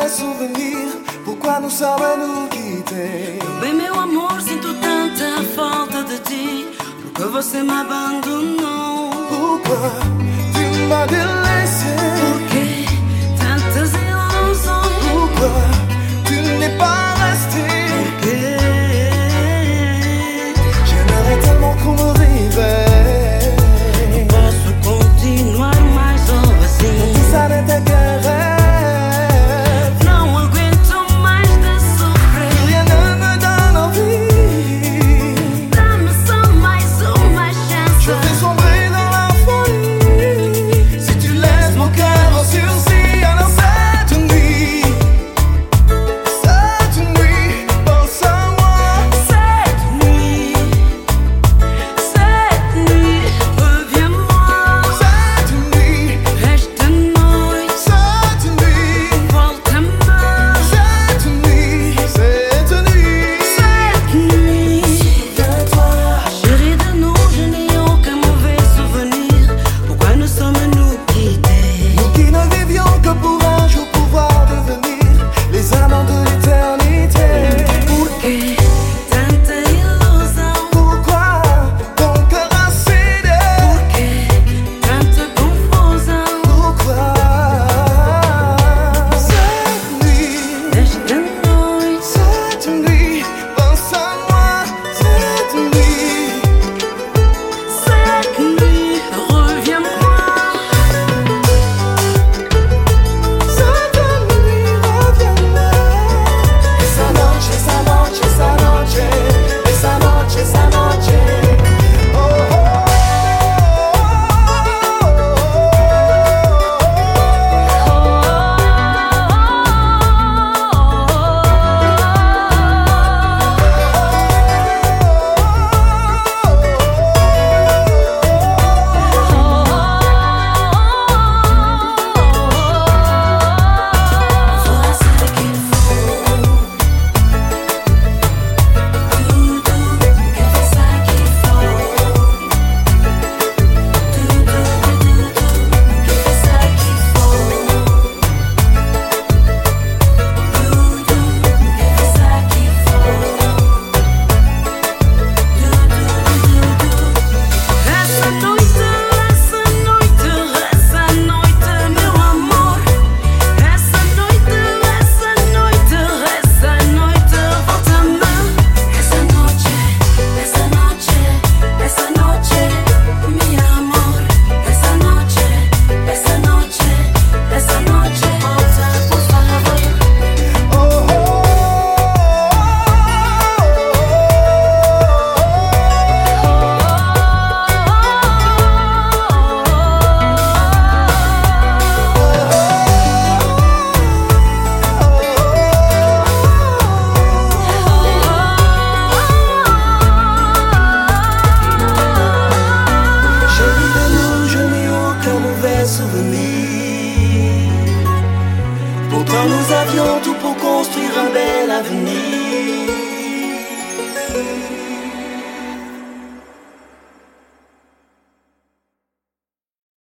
mauvais souvenir. Pourquoi nous sommes nous quittés? Bem, meu amor, sinto tanta falta de ti. Porque você me abandonou. Pourquoi tu m'as délaissé? Por que tantas ilusões? Pourquoi tu n'es pas resté? Porque J'aimerais tellement qu'on me réveille. não posso continuar mais só assim. Que ça n'était qu'un rêve. Não aguento mais de sofrer. Rien ne me donne envie. Dá-me só mais uma chance. Je vais sombrer dans la folie. Si tu laisses mon cœur en sursis, alors cette nuit, pense à moi. Cette nuit, reviens-moi. Cette nuit, Esta noite, cette nuit, volta-me. cette nuit, cette nuit. Cette nuit, Souviens-toi, chérie de nous, je n'ai aucun mauvais souvenir. Pourquoi nous sommes-nous quittés? nous qui ne vivions que pour un jour pouvoir devenir les amants de l'éternité. Por que tanta ilusão? Pourquoi ton cœur a cédé? Por que tanta confusão? Pourquoi cette nuit, Esta noite, pense à moi, cette nuit, reviens-moi. reviens-moi. Esa noche, esa noche, esa noche, esa noche, esa noche. Oh, oh, Essa noite, meu amor. Essa noite, volta-me. Essa noite, meu amor. Essa noite, volta, por favor. oh, Chérie de nous, je n'ai aucun mauvais souvenir. Pourtant nous avions tout pour construire un bel avenir.